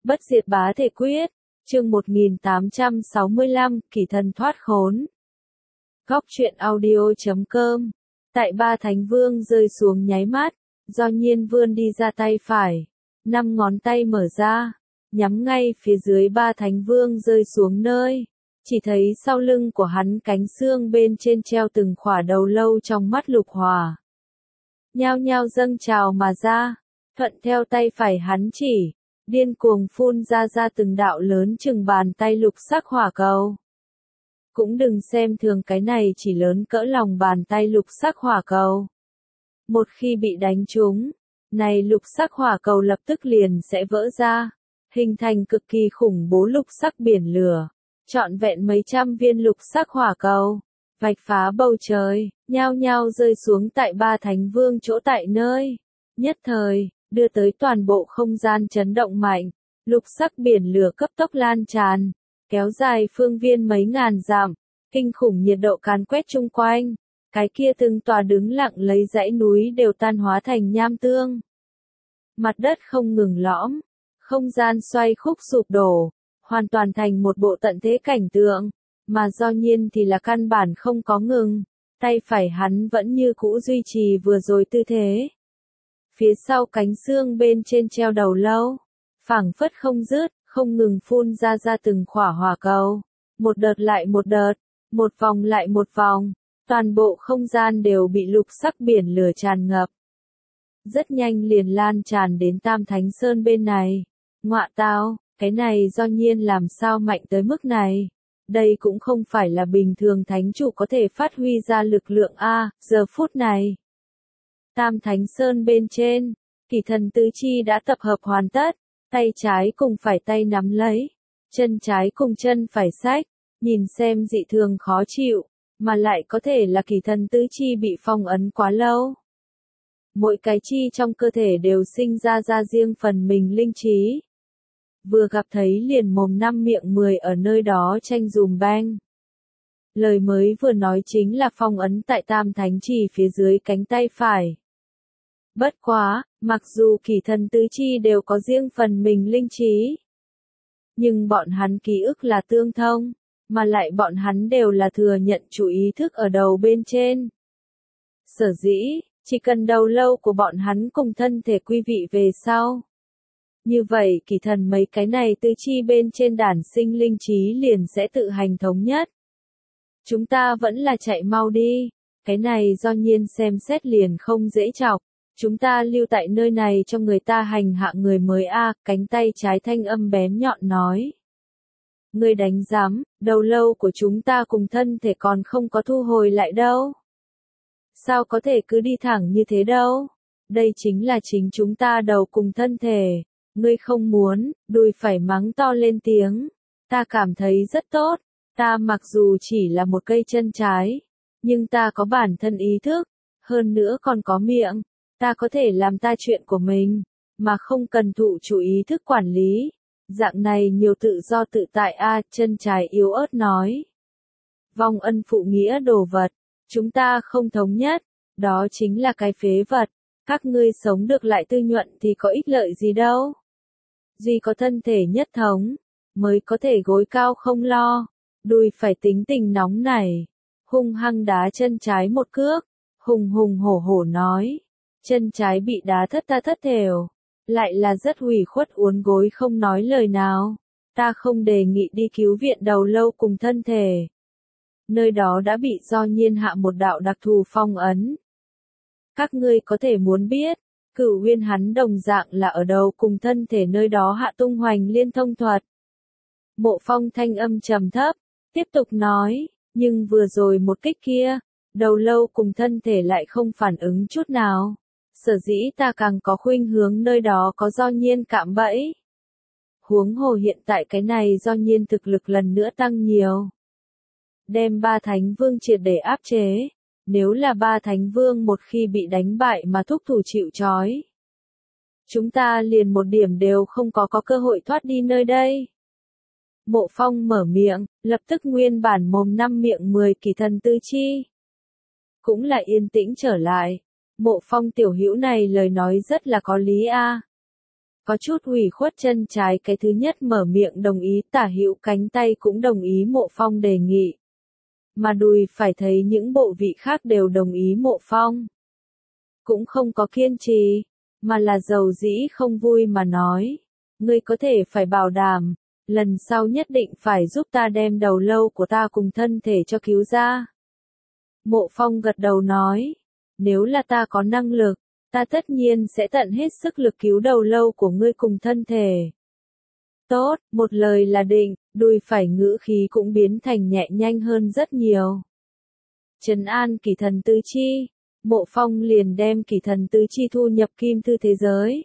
Bất diệt bá thể quyết, chương 1865, kỳ thần thoát khốn. Góc truyện audio.com. Tại ba thánh vương rơi xuống nháy mắt, do nhiên vươn đi ra tay phải, 5 ngón tay mở ra, nhắm ngay phía dưới ba thánh vương rơi xuống nơi. Chỉ thấy sau lưng của hắn cánh xương bên trên treo từng khỏa đầu lâu trong mắt lục hỏa. Nhao nhao dâng trào mà ra, thuận theo tay phải hắn chỉ, điên cuồng phun ra từng đạo lớn chừng bàn tay lục sắc hỏa cầu. Cũng đừng xem thường cái này chỉ lớn cỡ lòng bàn tay lục sắc hỏa cầu. Một khi bị đánh trúng, này lục sắc hỏa cầu lập tức liền sẽ vỡ ra, hình thành cực kỳ khủng bố lục sắc biển lửa, trọn vẹn mấy trăm viên lục sắc hỏa cầu, vạch phá bầu trời, nhao nhao rơi xuống tại ba thánh vương chỗ tại nơi. Nhất thời, đưa tới toàn bộ không gian chấn động mạnh, lục sắc biển lửa cấp tốc lan tràn, kéo dài phương viên mấy ngàn dặm, kinh khủng nhiệt độ càn quét chung quanh, cái kia từng tòa đứng lặng lấy dãy núi đều tan hóa thành nham tương. Mặt đất không ngừng lõm, không gian xoay khúc sụp đổ, hoàn toàn thành một bộ tận thế cảnh tượng, mà do nhiên thì là căn bản không có ngừng, tay phải hắn vẫn như cũ duy trì vừa rồi tư thế. Phía sau cánh xương bên trên treo đầu lâu, phảng phất không dứt, không ngừng phun ra từng khỏa hỏa cầu, một đợt lại một đợt, một vòng lại một vòng, toàn bộ không gian đều bị lục sắc biển lửa tràn ngập. Rất nhanh liền lan tràn đến Tam Thánh Sơn bên này. Ngọa tao, cái này do nhiên làm sao mạnh tới mức này. Đây cũng không phải là bình thường thánh chủ có thể phát huy ra lực lượng A, giờ phút này. Tam Thánh Sơn bên trên, kỳ thần tứ chi đã tập hợp hoàn tất, tay trái cùng phải tay nắm lấy, chân trái cùng chân phải xách, nhìn xem dị thường khó chịu, mà lại có thể là kỳ thần tứ chi bị phong ấn quá lâu. Mỗi cái chi trong cơ thể đều sinh ra riêng phần mình linh trí. Vừa gặp thấy liền mồm năm miệng 10 ở nơi đó tranh dùm beng. Lời mới vừa nói chính là phong ấn tại Tam Thánh Chỉ phía dưới cánh tay phải. Bất quá, mặc dù kỳ thần tứ chi đều có riêng phần mình linh trí, nhưng bọn hắn ký ức là tương thông, mà lại bọn hắn đều là thừa nhận chủ ý thức ở đầu bên trên. Sở dĩ, chỉ cần đầu lâu của bọn hắn cùng thân thể quy vị về sau. Như vậy kỳ thần mấy cái này tứ chi bên trên đản sinh linh trí liền sẽ tự hành thống nhất. Chúng ta vẫn là chạy mau đi, cái này do nhiên xem xét liền không dễ chọc. Chúng ta lưu tại nơi này cho người ta hành hạ người mới a, cánh tay trái thanh âm bén nhọn nói. Ngươi đánh giám, đầu lâu của chúng ta cùng thân thể còn không có thu hồi lại đâu. Sao có thể cứ đi thẳng như thế đâu? Đây chính là chính chúng ta đầu cùng thân thể. Ngươi không muốn, đùi phải mắng to lên tiếng. Ta cảm thấy rất tốt. Ta mặc dù chỉ là một cây chân trái, nhưng ta có bản thân ý thức, hơn nữa còn có miệng. Ta có thể làm ta chuyện của mình, mà không cần thụ chủ ý thức quản lý. Dạng này nhiều tự do tự tại a, chân trái yếu ớt nói. Vong ân phụ nghĩa đồ vật, chúng ta không thống nhất, đó chính là cái phế vật. Các ngươi sống được lại tư nhuận thì có ích lợi gì đâu. Duy có thân thể nhất thống, mới có thể gối cao không lo, đùi phải tính tình nóng này. Hung hăng đá chân trái một cước, hùng hùng hổ hổ nói. Chân trái bị đá thất ta thất thểu, lại là rất ủy khuất uốn gối không nói lời nào. Ta không đề nghị đi cứu viện đầu lâu cùng thân thể. Nơi đó đã bị do nhiên hạ một đạo đặc thù phong ấn. Các ngươi có thể muốn biết, Cửu Uyên hắn đồng dạng là ở đầu cùng thân thể nơi đó hạ tung hoành liên thông thuật. Mộ Phong thanh âm trầm thấp, tiếp tục nói, nhưng vừa rồi một kích kia, đầu lâu cùng thân thể lại không phản ứng chút nào. Sở dĩ ta càng có khuynh hướng nơi đó có do nhiên cạm bẫy. Huống hồ hiện tại cái này do nhiên thực lực lần nữa tăng nhiều. Đem ba thánh vương triệt để áp chế. Nếu là ba thánh vương một khi bị đánh bại mà thúc thủ chịu trói. Chúng ta liền một điểm đều không có cơ hội thoát đi nơi đây. Mộ Phong mở miệng, lập tức nguyên bản mồm năm miệng 10 kỳ thần tứ chi. Cũng là yên tĩnh trở lại. Mộ Phong tiểu hữu này lời nói rất là có lý a. Có chút ủy khuất chân trái cái thứ nhất mở miệng đồng ý, tả hữu cánh tay cũng đồng ý Mộ Phong đề nghị. Mà đùi phải thấy những bộ vị khác đều đồng ý Mộ Phong. Cũng không có kiên trì, mà là dầu dĩ không vui mà nói. Ngươi có thể phải bảo đảm, lần sau nhất định phải giúp ta đem đầu lâu của ta cùng thân thể cho cứu ra. Mộ Phong gật đầu nói, nếu là ta có năng lực, ta tất nhiên sẽ tận hết sức lực cứu đầu lâu của ngươi cùng thân thể. Tốt, một lời là định, đùi phải ngữ khí cũng biến thành nhẹ nhanh hơn rất nhiều. Trấn an Kỳ Thần tứ chi, Mộ Phong liền đem Kỳ Thần tứ chi thu nhập kim thư thế giới.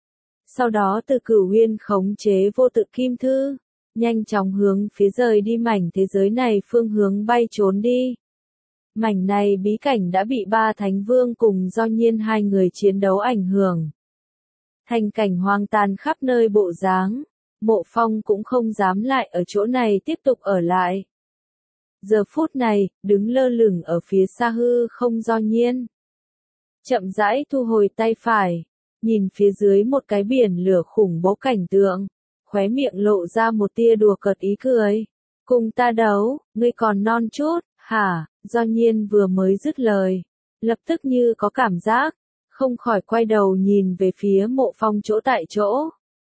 Sau đó từ Cửu Uyên khống chế vô tự kim thư, nhanh chóng hướng phía rời đi mảnh thế giới này phương hướng bay trốn đi. Mảnh này bí cảnh đã bị ba thánh vương cùng Do Nhiên hai người chiến đấu ảnh hưởng. Thành cảnh hoang tàn khắp nơi bộ dáng, Mộ Phong cũng không dám lại ở chỗ này tiếp tục ở lại. Giờ phút này, đứng lơ lửng ở phía xa hư không Do Nhiên. Chậm rãi thu hồi tay phải, nhìn phía dưới một cái biển lửa khủng bố cảnh tượng, khóe miệng lộ ra một tia đùa cợt ý cười. Cùng ta đấu, ngươi còn non chút, hả? Do Nhiên vừa mới dứt lời, lập tức như có cảm giác, không khỏi quay đầu nhìn về phía Mộ Phong chỗ tại chỗ.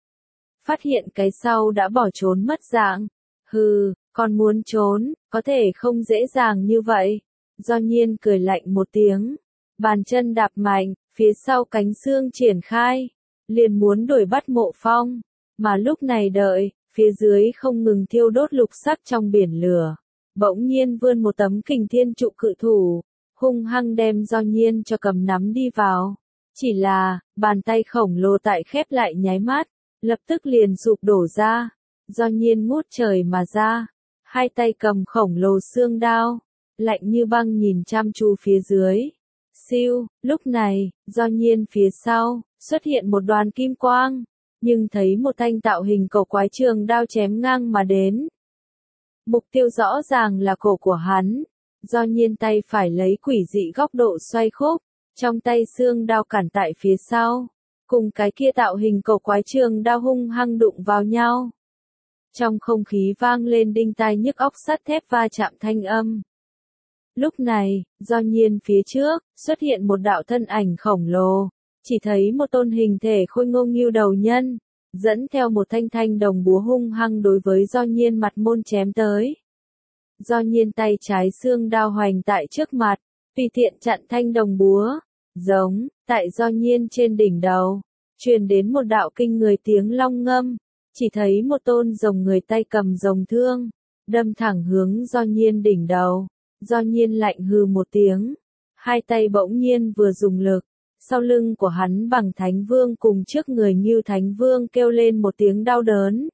Phát hiện cái sau đã bỏ trốn mất dạng. Hừ, còn muốn trốn, có thể không dễ dàng như vậy. Do Nhiên cười lạnh một tiếng, bàn chân đạp mạnh, phía sau cánh xương triển khai, liền muốn đuổi bắt Mộ Phong, mà lúc này đợi, phía dưới không ngừng thiêu đốt lục sắc trong biển lửa. Bỗng nhiên vươn một tấm kình thiên trụ cự thủ, hung hăng đem Do Nhiên cho cầm nắm đi vào. Chỉ là, bàn tay khổng lồ tại khép lại nháy mắt, lập tức liền sụp đổ ra. Do Nhiên ngút trời mà ra, hai tay cầm khổng lồ xương đao, lạnh như băng nhìn chăm chú phía dưới. Siêu, lúc này, Do Nhiên phía sau, xuất hiện một đoàn kim quang, nhưng thấy một thanh tạo hình cầu quái trường đao chém ngang mà đến. Mục tiêu rõ ràng là cổ của hắn. Do Nhiên tay phải lấy quỷ dị góc độ xoay khúc, trong tay xương đao cản tại phía sau, cùng cái kia tạo hình cầu quái trường đao hung hăng đụng vào nhau. Trong không khí vang lên đinh tai nhức óc sắt thép va chạm thanh âm. Lúc này, Do Nhiên phía trước, xuất hiện một đạo thân ảnh khổng lồ, chỉ thấy một tôn hình thể khôi ngô nghưu đầu nhân, dẫn theo một thanh thanh đồng búa hung hăng đối với Do Nhiên mặt môn chém tới. Do Nhiên tay trái xương đao hoành tại trước mặt, tùy tiện chặn thanh đồng búa, giống, tại Do Nhiên trên đỉnh đầu, truyền đến một đạo kinh người tiếng long ngâm, chỉ thấy một tôn rồng người tay cầm rồng thương, đâm thẳng hướng Do Nhiên đỉnh đầu. Do Nhiên lạnh hừ một tiếng, hai tay bỗng nhiên vừa dùng lực, sau lưng của hắn bằng Thánh Vương cùng trước người Ngưu Thánh Vương kêu lên một tiếng đau đớn.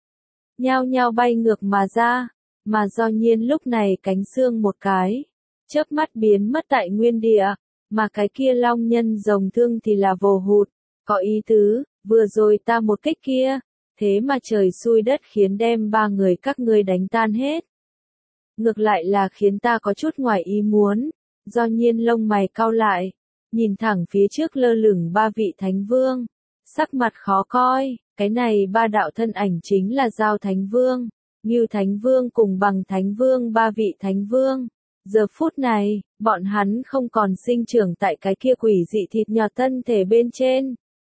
Nhao nhao bay ngược mà ra, mà Do Nhiên lúc này cánh xương một cái, chớp mắt biến mất tại nguyên địa, mà cái kia long nhân rồng thương thì là vồ hụt, có ý tứ, vừa rồi ta một kích kia, thế mà trời xui đất khiến đem ba người các ngươi đánh tan hết. Ngược lại là khiến ta có chút ngoài ý muốn. Do Nhiên lông mày cau lại, nhìn thẳng phía trước lơ lửng ba vị thánh vương, sắc mặt khó coi. Cái này ba đạo thân ảnh chính là Giao Thánh Vương, Ngưu Thánh Vương cùng Bằng Thánh Vương, ba vị thánh vương. Giờ phút này, bọn hắn không còn sinh trưởng tại cái kia quỷ dị thịt nhọt thân thể bên trên,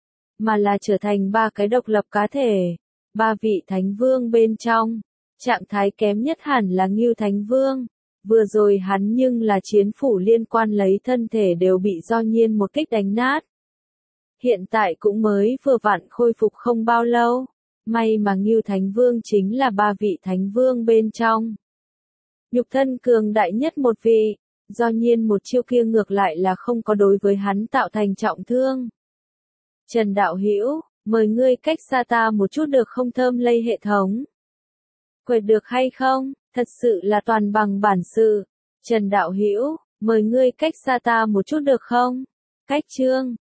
mà là trở thành ba cái độc lập cá thể. Ba vị thánh vương bên trong, trạng thái kém nhất hẳn là Ngưu Thánh Vương. Vừa rồi hắn nhưng là chiến phủ liên quan lấy thân thể đều bị Do Nhiên một kích đánh nát. Hiện tại cũng mới vừa vặn khôi phục không bao lâu. May mà Ngưu Thánh Vương chính là ba vị thánh vương bên trong. Nhục thân cường đại nhất một vị, Do Nhiên một chiêu kia ngược lại là không có đối với hắn tạo thành trọng thương. Trần Đạo Hữu, mời ngươi cách xa ta một chút được không? Thơm lây hệ thống. Quệt được hay không? Thật sự là toàn bằng bản sự. Trần Đạo Hữu, mời ngươi cách xa ta một chút được không? Cách chương